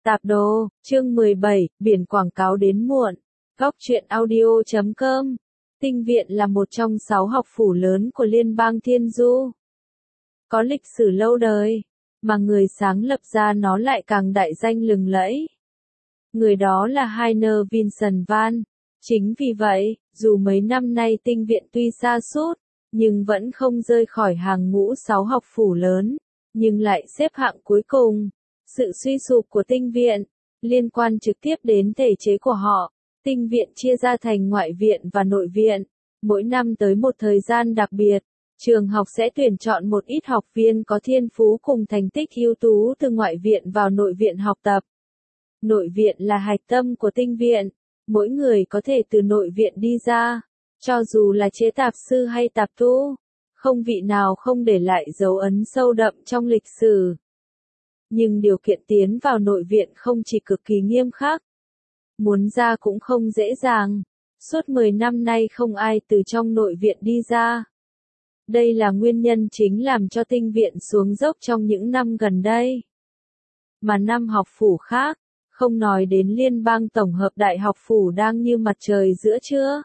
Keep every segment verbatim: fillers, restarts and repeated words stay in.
Tạp đồ, chương mười bảy, biển quảng cáo đến muộn. Góc truyện audio chấm com. Tinh viện là một trong sáu học phủ lớn của liên bang Thiên Du. Có lịch sử lâu đời, mà người sáng lập ra nó lại càng đại danh lừng lẫy. Người đó là Heiner Vincent Van. Chính vì vậy, dù mấy năm nay tinh viện tuy sa sút, nhưng vẫn không rơi khỏi hàng ngũ sáu học phủ lớn, nhưng lại xếp hạng cuối cùng. Sự suy sụp của tinh viện, liên quan trực tiếp đến thể chế của họ. Tinh viện chia ra thành ngoại viện và nội viện. Mỗi năm tới một thời gian đặc biệt, trường học sẽ tuyển chọn một ít học viên có thiên phú cùng thành tích ưu tú từ ngoại viện vào nội viện học tập. Nội viện là hạch tâm của tinh viện. Mỗi người có thể từ nội viện đi ra, cho dù là chế tạp sư hay tạp tu, không vị nào không để lại dấu ấn sâu đậm trong lịch sử. Nhưng điều kiện tiến vào nội viện không chỉ cực kỳ nghiêm khắc, muốn ra cũng không dễ dàng. Suốt mười năm nay không ai từ trong nội viện đi ra. Đây là nguyên nhân chính làm cho tinh viện xuống dốc trong những năm gần đây. Mà năm học phủ khác, không nói đến liên bang tổng hợp đại học phủ đang như mặt trời giữa trưa.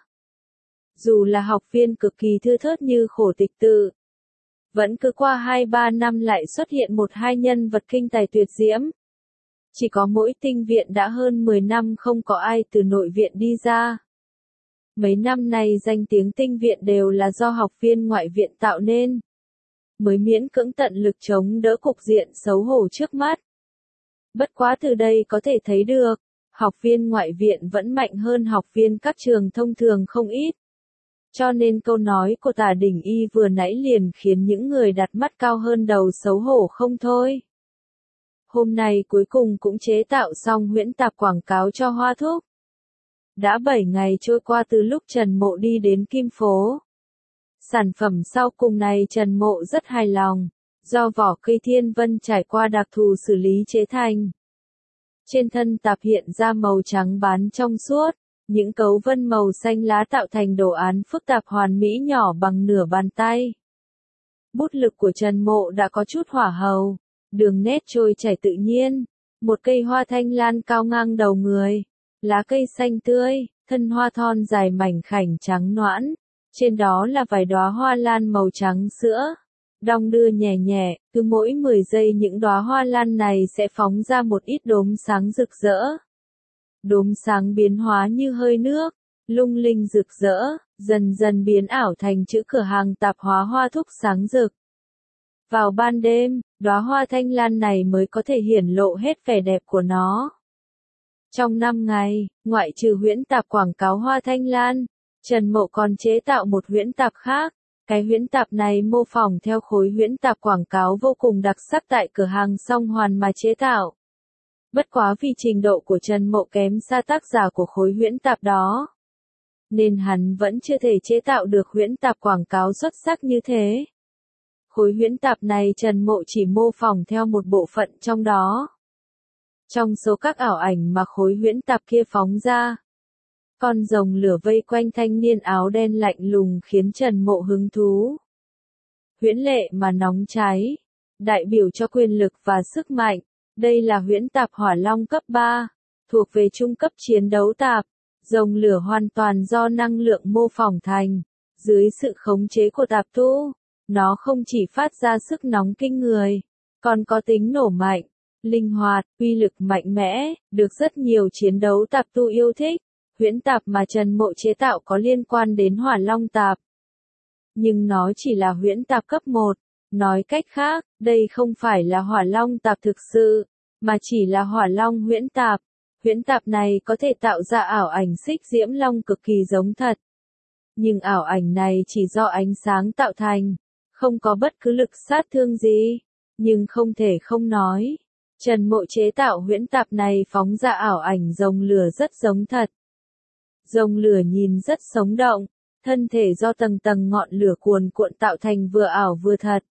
Dù là học viên cực kỳ thưa thớt như Khổ Tịch Tự, vẫn cứ qua hai ba năm lại xuất hiện một hai nhân vật kinh tài tuyệt diễm. Chỉ có mỗi tinh viện đã hơn mười năm không có ai từ nội viện đi ra. Mấy năm nay danh tiếng tinh viện đều là do học viên ngoại viện tạo nên, mới miễn cưỡng tận lực chống đỡ cục diện xấu hổ trước mắt. Bất quá từ đây có thể thấy được, học viên ngoại viện vẫn mạnh hơn học viên các trường thông thường không ít. Cho nên câu nói của Tả Đỉnh Y vừa nãy liền khiến những người đặt mắt cao hơn đầu xấu hổ không thôi. Hôm nay cuối cùng cũng chế tạo xong huyễn tạp quảng cáo cho Hoa Thúc. Đã bảy ngày trôi qua từ lúc Trần Mộ đi đến Kim Phố. Sản phẩm sau cùng này Trần Mộ rất hài lòng, do vỏ cây thiên vân trải qua đặc thù xử lý chế thành. Trên thân tạp hiện ra màu trắng bán trong suốt. Những cấu vân màu xanh lá tạo thành đồ án phức tạp hoàn mỹ nhỏ bằng nửa bàn tay. Bút lực của Trần Mộ đã có chút hỏa hầu, đường nét trôi chảy tự nhiên. Một cây hoa thanh lan cao ngang đầu người, lá cây xanh tươi, thân hoa thon dài mảnh khảnh trắng nõn, trên đó là vài đóa hoa lan màu trắng sữa. Đong đưa nhẹ nhẹ, cứ mỗi mười giây những đóa hoa lan này sẽ phóng ra một ít đốm sáng rực rỡ. Đốm sáng biến hóa như hơi nước, lung linh rực rỡ, dần dần biến ảo thành chữ cửa hàng tạp hóa Hoa Thúc sáng rực. Vào ban đêm, đóa hoa thanh lan này mới có thể hiển lộ hết vẻ đẹp của nó. Trong năm ngày, ngoại trừ huyễn tạp quảng cáo hoa thanh lan, Trần Mộ còn chế tạo một huyễn tạp khác. Cái huyễn tạp này mô phỏng theo khối huyễn tạp quảng cáo vô cùng đặc sắc tại cửa hàng Song Hoàn mà chế tạo. Bất quá vì trình độ của Trần Mộ kém xa tác giả của khối huyễn tạp đó, nên hắn vẫn chưa thể chế tạo được huyễn tạp quảng cáo xuất sắc như thế. Khối huyễn tạp này Trần Mộ chỉ mô phỏng theo một bộ phận trong đó. Trong số các ảo ảnh mà khối huyễn tạp kia phóng ra, con rồng lửa vây quanh thanh niên áo đen lạnh lùng khiến Trần Mộ hứng thú. Huyễn lệ mà nóng cháy, đại biểu cho quyền lực và sức mạnh. Đây là huyễn tạp hỏa long cấp ba, thuộc về trung cấp chiến đấu tạp. Rồng lửa hoàn toàn do năng lượng mô phỏng thành. Dưới sự khống chế của tạp tu, nó không chỉ phát ra sức nóng kinh người, còn có tính nổ mạnh, linh hoạt, uy lực mạnh mẽ, được rất nhiều chiến đấu tạp tu yêu thích. Huyễn tạp mà Trần Mộ chế tạo có liên quan đến hỏa long tạp. Nhưng nó chỉ là huyễn tạp cấp một. Nói cách khác, đây không phải là hỏa long tạp thực sự, mà chỉ là hỏa long huyễn tạp. Huyễn tạp này có thể tạo ra ảo ảnh xích diễm long cực kỳ giống thật. Nhưng ảo ảnh này chỉ do ánh sáng tạo thành, không có bất cứ lực sát thương gì. Nhưng không thể không nói, Trần Mộ chế tạo huyễn tạp này phóng ra ảo ảnh rồng lửa rất giống thật. Rồng lửa nhìn rất sống động, thân thể do tầng tầng ngọn lửa cuồn cuộn tạo thành vừa ảo vừa thật.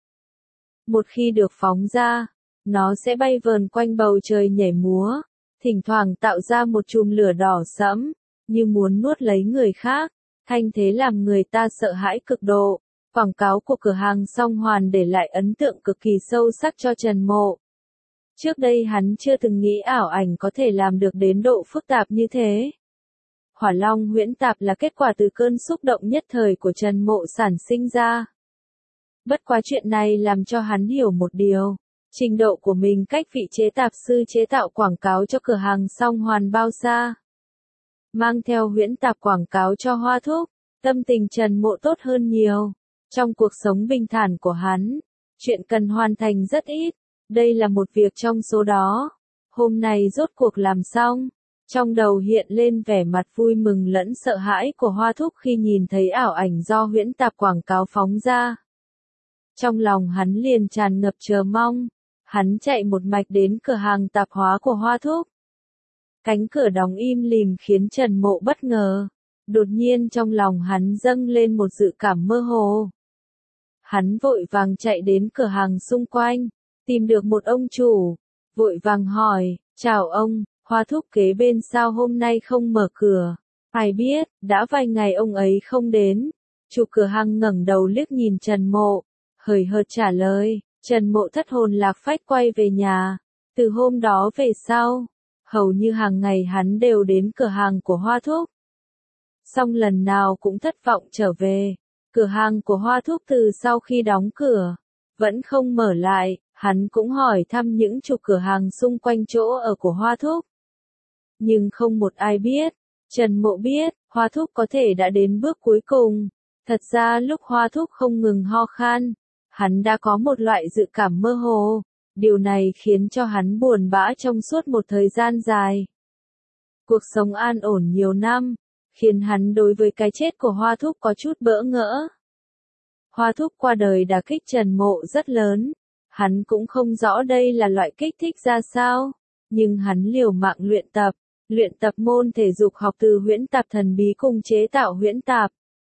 Một khi được phóng ra, nó sẽ bay vờn quanh bầu trời nhảy múa, thỉnh thoảng tạo ra một chùm lửa đỏ sẫm, như muốn nuốt lấy người khác, thanh thế làm người ta sợ hãi cực độ. Quảng cáo của cửa hàng Song Hoàn để lại ấn tượng cực kỳ sâu sắc cho Trần Mộ. Trước đây hắn chưa từng nghĩ ảo ảnh có thể làm được đến độ phức tạp như thế. Hỏa Long huyễn tạp là kết quả từ cơn xúc động nhất thời của Trần Mộ sản sinh ra. Bất quá chuyện này làm cho hắn hiểu một điều. Trình độ của mình cách vị chế tạp sư chế tạo quảng cáo cho cửa hàng song hoàn bao xa. Mang theo huyễn tạp quảng cáo cho Hoa Thúc, tâm tình Trần Mộ tốt hơn nhiều. Trong cuộc sống bình thản của hắn, chuyện cần hoàn thành rất ít. Đây là một việc trong số đó. Hôm nay rốt cuộc làm xong. Trong đầu hiện lên vẻ mặt vui mừng lẫn sợ hãi của Hoa Thúc khi nhìn thấy ảo ảnh do huyễn tạp quảng cáo phóng ra. Trong lòng hắn liền tràn ngập chờ mong. Hắn chạy một mạch đến cửa hàng tạp hóa của Hoa Thúc. Cánh cửa đóng im lìm khiến Trần Mộ bất ngờ. Đột nhiên trong lòng hắn dâng lên một dự cảm mơ hồ. Hắn vội vàng chạy đến cửa hàng xung quanh, tìm được một ông chủ, vội vàng hỏi, chào ông, Hoa Thúc kế bên sao hôm nay không mở cửa, ai biết, đã vài ngày ông ấy không đến. Chủ cửa hàng ngẩng đầu liếc nhìn Trần Mộ, hời hợt trả lời. Trần Mộ thất hồn lạc phách quay về nhà. Từ hôm đó về sau, hầu như hàng ngày hắn đều đến cửa hàng của Hoa Thúc. Song lần nào cũng thất vọng trở về. Cửa hàng của Hoa Thúc từ sau khi đóng cửa, vẫn không mở lại. Hắn cũng hỏi thăm những chủ cửa hàng xung quanh chỗ ở của Hoa Thúc. Nhưng không một ai biết. Trần Mộ biết, Hoa Thúc có thể đã đến bước cuối cùng. Thật ra lúc Hoa Thúc không ngừng ho khan, hắn đã có một loại dự cảm mơ hồ. Điều này khiến cho hắn buồn bã trong suốt một thời gian dài. Cuộc sống an ổn nhiều năm, khiến hắn đối với cái chết của Hoa Thúc có chút bỡ ngỡ. Hoa Thúc qua đời đả kích Trần Mộ rất lớn. Hắn cũng không rõ đây là loại kích thích ra sao. Nhưng hắn liều mạng luyện tập. Luyện tập môn thể dục học từ huyễn tạp thần bí cùng chế tạo huyễn tạp.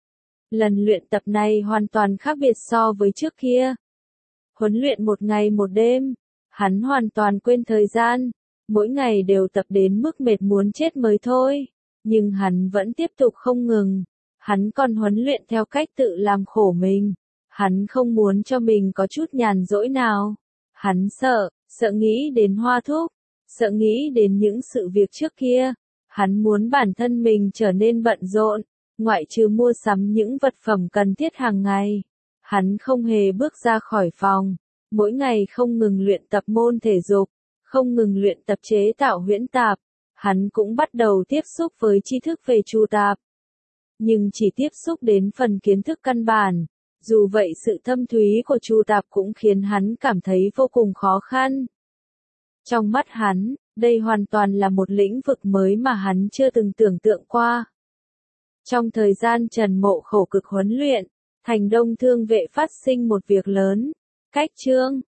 Lần luyện tập này hoàn toàn khác biệt so với trước kia. Huấn luyện một ngày một đêm, hắn hoàn toàn quên thời gian, mỗi ngày đều tập đến mức mệt muốn chết mới thôi. Nhưng hắn vẫn tiếp tục không ngừng, hắn còn huấn luyện theo cách tự làm khổ mình. Hắn không muốn cho mình có chút nhàn rỗi nào. Hắn sợ, sợ nghĩ đến Hoa Thúc, sợ nghĩ đến những sự việc trước kia. Hắn muốn bản thân mình trở nên bận rộn, ngoại trừ mua sắm những vật phẩm cần thiết hàng ngày. Hắn không hề bước ra khỏi phòng, mỗi ngày không ngừng luyện tập môn thể dục, không ngừng luyện tập chế tạo huyễn tạp. Hắn cũng bắt đầu tiếp xúc với tri thức về chu tạp. Nhưng chỉ tiếp xúc đến phần kiến thức căn bản. Dù vậy sự thâm thúy của chu tạp cũng khiến hắn cảm thấy vô cùng khó khăn. Trong mắt hắn, đây hoàn toàn là một lĩnh vực mới mà hắn chưa từng tưởng tượng qua. Trong thời gian Trần Mộ khổ cực huấn luyện, thành Đông Thương vệ phát sinh một việc lớn. Cách Trương,